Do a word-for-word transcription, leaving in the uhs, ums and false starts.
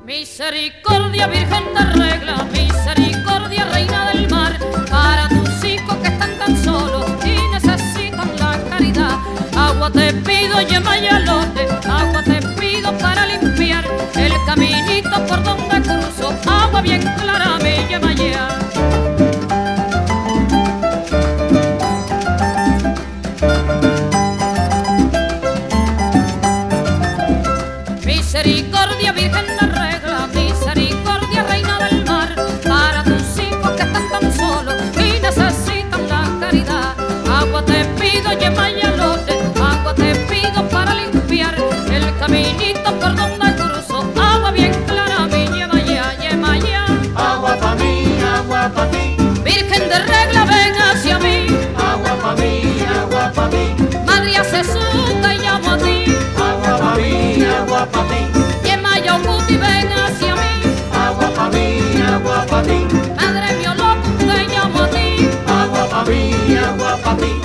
Misericordia, Virgen de regla, misericordia, reina del mar, para tus hijos que están tan solos y necesitan la caridad. Agua te pido, yema y alote, agua te pido para limpiar el caminito por donde cruzo, agua bien clara, mi yema ya. Misericordia, Virgen de regla, misericordia, reina del mar, para tus hijos que están tan solos y necesitan la caridad. Agua te pido, yema y alote, agua te pido para limpiar el caminito por donde cruzo, agua bien clara, mi yema ya, yema ya. Agua pa' mí, agua pa' ti, Virgen de regla, ven hacia mí, agua pa' mí, agua pa' ti, Madre Jesús te llamo a ti, agua pa' mí, agua pa' ti, yema y ocuti, ven hacia mí, agua pa' mí, agua pa' ti, Madre Bioloco te llamo a ti, agua pa' mí, agua pa' ti.